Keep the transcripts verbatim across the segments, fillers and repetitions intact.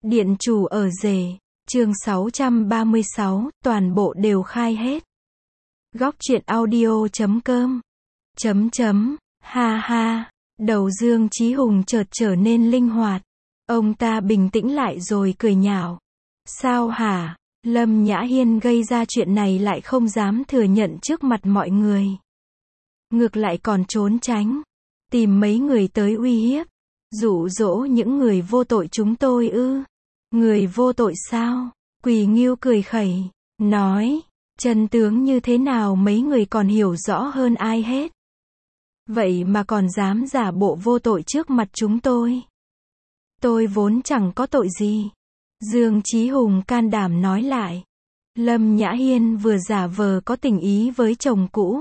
Điện chủ ở rể, chương sáu trăm ba mươi sáu, toàn bộ đều khai hết. Góc truyện audio chấm com. Chấm chấm, ha ha, đầu Dương Chí Hùng chợt trở nên linh hoạt. Ông ta bình tĩnh lại rồi cười nhạo. Sao hả? Lâm Nhã Hiên gây ra chuyện này lại không dám thừa nhận trước mặt mọi người. Ngược lại còn trốn tránh. Tìm mấy người tới uy hiếp. Dụ dỗ những người vô tội chúng tôi ư? Người vô tội sao? Quỳ Ngưu cười khẩy, nói, chân tướng như thế nào mấy người còn hiểu rõ hơn ai hết. Vậy mà còn dám giả bộ vô tội trước mặt chúng tôi. Tôi vốn chẳng có tội gì. Dương Chí Hùng can đảm nói lại. Lâm Nhã Hiên vừa giả vờ có tình ý với chồng cũ.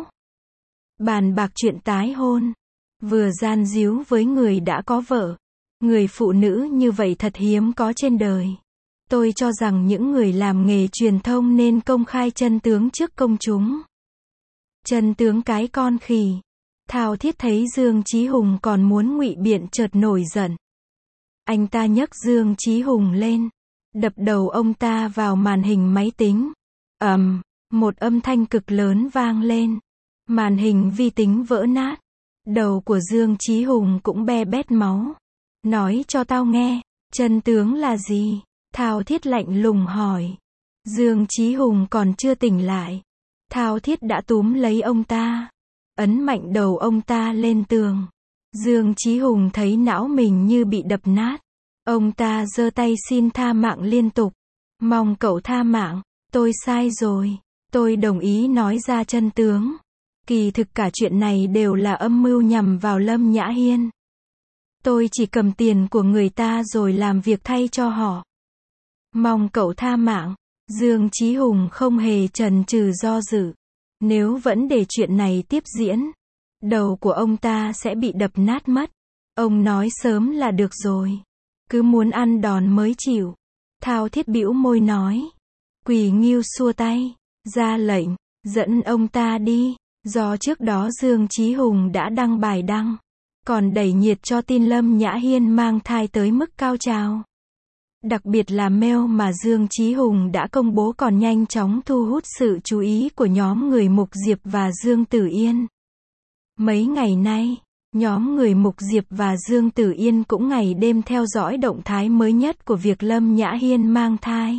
Bàn bạc chuyện tái hôn. Vừa gian díu với người đã có vợ. Người phụ nữ như vậy thật hiếm có trên đời. Tôi cho rằng những người làm nghề truyền thông nên công khai chân tướng trước công chúng. Chân tướng cái con khỉ. Thao Thiết thấy Dương Chí Hùng còn muốn ngụy biện chợt nổi giận. Anh ta nhấc Dương Chí Hùng lên, đập đầu ông ta vào màn hình máy tính. Ầm, um, một âm thanh cực lớn vang lên. Màn hình vi tính vỡ nát. Đầu của Dương Chí Hùng cũng be bét máu. Nói cho tao nghe, chân tướng là gì? Thao Thiết lạnh lùng hỏi. Dương Chí Hùng còn chưa tỉnh lại. Thao Thiết đã túm lấy ông ta, ấn mạnh đầu ông ta lên tường. Dương Chí Hùng thấy não mình như bị đập nát. Ông ta giơ tay xin tha mạng liên tục. Mong cậu tha mạng, tôi sai rồi. Tôi đồng ý nói ra chân tướng. Kỳ thực cả chuyện này đều là âm mưu nhằm vào Lâm Nhã Hiên. Tôi chỉ cầm tiền của người ta rồi làm việc thay cho họ. Mong cậu tha mạng. Dương Chí Hùng không hề chần chừ do dự. Nếu vẫn để chuyện này tiếp diễn, đầu của ông ta sẽ bị đập nát mất. Ông nói sớm là được rồi. Cứ muốn ăn đòn mới chịu. Thao Thiết bĩu môi nói. Quỳ Ngưu xua tay, ra lệnh, dẫn ông ta đi. Do trước đó Dương Chí Hùng đã đăng bài đăng, còn đẩy nhiệt cho tin Lâm Nhã Hiên mang thai tới mức cao trào. Đặc biệt là mail mà Dương Chí Hùng đã công bố còn nhanh chóng thu hút sự chú ý của nhóm người Mục Diệp và Dương Tử Yên. Mấy ngày nay, nhóm người Mục Diệp và Dương Tử Yên cũng ngày đêm theo dõi động thái mới nhất của việc Lâm Nhã Hiên mang thai.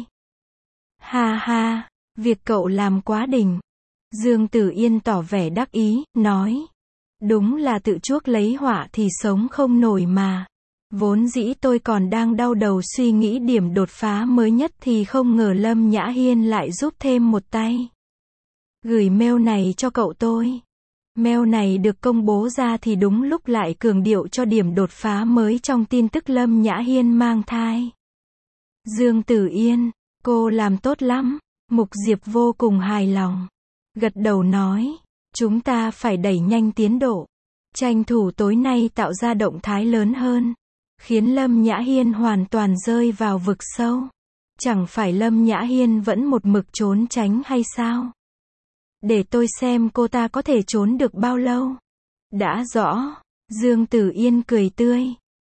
Ha ha, việc cậu làm quá đỉnh. Dương Tử Yên tỏ vẻ đắc ý, nói. Đúng là tự chuốc lấy họa thì sống không nổi mà. Vốn dĩ tôi còn đang đau đầu suy nghĩ điểm đột phá mới nhất thì không ngờ Lâm Nhã Hiên lại giúp thêm một tay. Gửi mail này cho cậu tôi. Mail này được công bố ra thì đúng lúc lại cường điệu cho điểm đột phá mới trong tin tức Lâm Nhã Hiên mang thai. Dương Tử Yên, cô làm tốt lắm. Mục Diệp vô cùng hài lòng. Gật đầu nói, chúng ta phải đẩy nhanh tiến độ. Tranh thủ tối nay tạo ra động thái lớn hơn. Khiến Lâm Nhã Hiên hoàn toàn rơi vào vực sâu. Chẳng phải Lâm Nhã Hiên vẫn một mực trốn tránh hay sao? Để tôi xem cô ta có thể trốn được bao lâu. Đã rõ. Dương Tử Yên cười tươi.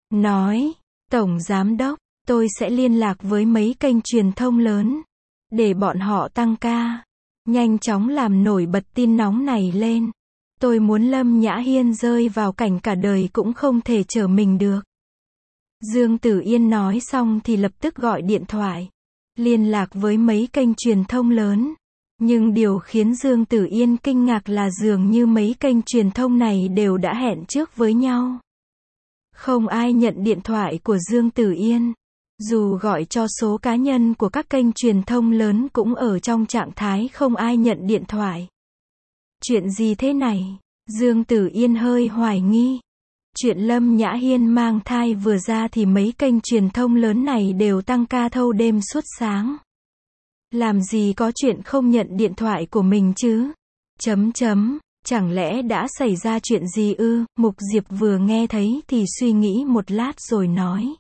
Nói, Tổng Giám Đốc, tôi sẽ liên lạc với mấy kênh truyền thông lớn. Để bọn họ tăng ca. Nhanh chóng làm nổi bật tin nóng này lên. Tôi muốn Lâm Nhã Hiên rơi vào cảnh cả đời cũng không thể trở mình được. Dương Tử Yên nói xong thì lập tức gọi điện thoại. Liên lạc với mấy kênh truyền thông lớn. Nhưng điều khiến Dương Tử Yên kinh ngạc là dường như mấy kênh truyền thông này đều đã hẹn trước với nhau. Không ai nhận điện thoại của Dương Tử Yên. Dù gọi cho số cá nhân của các kênh truyền thông lớn cũng ở trong trạng thái không ai nhận điện thoại. Chuyện gì thế này? Dương Tử Yên hơi hoài nghi. Chuyện Lâm Nhã Hiên mang thai vừa ra thì mấy kênh truyền thông lớn này đều tăng ca thâu đêm suốt sáng. Làm gì có chuyện không nhận điện thoại của mình chứ? Chấm chấm, chẳng lẽ đã xảy ra chuyện gì ư? Mục Diệp vừa nghe thấy thì suy nghĩ một lát rồi nói.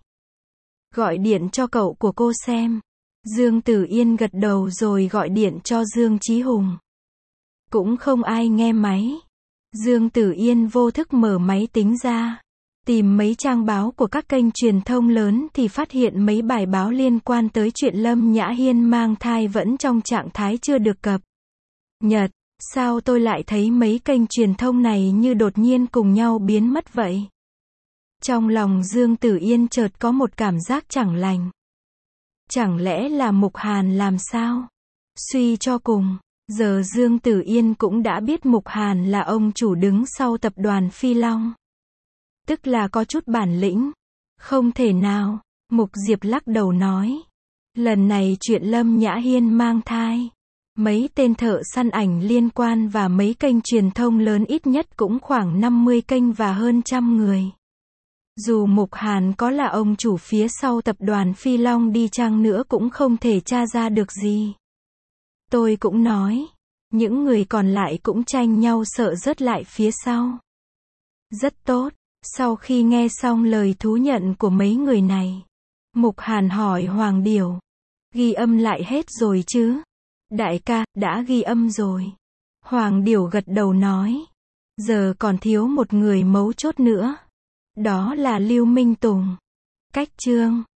Gọi điện cho cậu của cô xem. Dương Tử Yên gật đầu rồi gọi điện cho Dương Chí Hùng. Cũng không ai nghe máy. Dương Tử Yên vô thức mở máy tính ra. Tìm mấy trang báo của các kênh truyền thông lớn thì phát hiện mấy bài báo liên quan tới chuyện Lâm Nhã Hiên mang thai vẫn trong trạng thái chưa được cập nhật. Sao tôi lại thấy mấy kênh truyền thông này như đột nhiên cùng nhau biến mất vậy? Trong lòng Dương Tử Yên chợt có một cảm giác chẳng lành. Chẳng lẽ là Mục Hàn làm sao? Suy cho cùng, giờ Dương Tử Yên cũng đã biết Mục Hàn là ông chủ đứng sau tập đoàn Phi Long. Tức là có chút bản lĩnh. Không thể nào, Mục Diệp lắc đầu nói. Lần này chuyện Lâm Nhã Hiên mang thai, mấy tên thợ săn ảnh liên quan và mấy kênh truyền thông lớn ít nhất cũng khoảng năm mươi kênh và hơn trăm người. Dù Mục Hàn có là ông chủ phía sau tập đoàn Phi Long đi chăng nữa cũng không thể tra ra được gì. Tôi cũng nói, những người còn lại cũng tranh nhau sợ rớt lại phía sau. Rất tốt, sau khi nghe xong lời thú nhận của mấy người này, Mục Hàn hỏi Hoàng Điểu, ghi âm lại hết rồi chứ? Đại ca, đã ghi âm rồi. Hoàng Điểu gật đầu nói, giờ còn thiếu một người mấu chốt nữa. Đó là Lưu Minh Tùng. Cách chương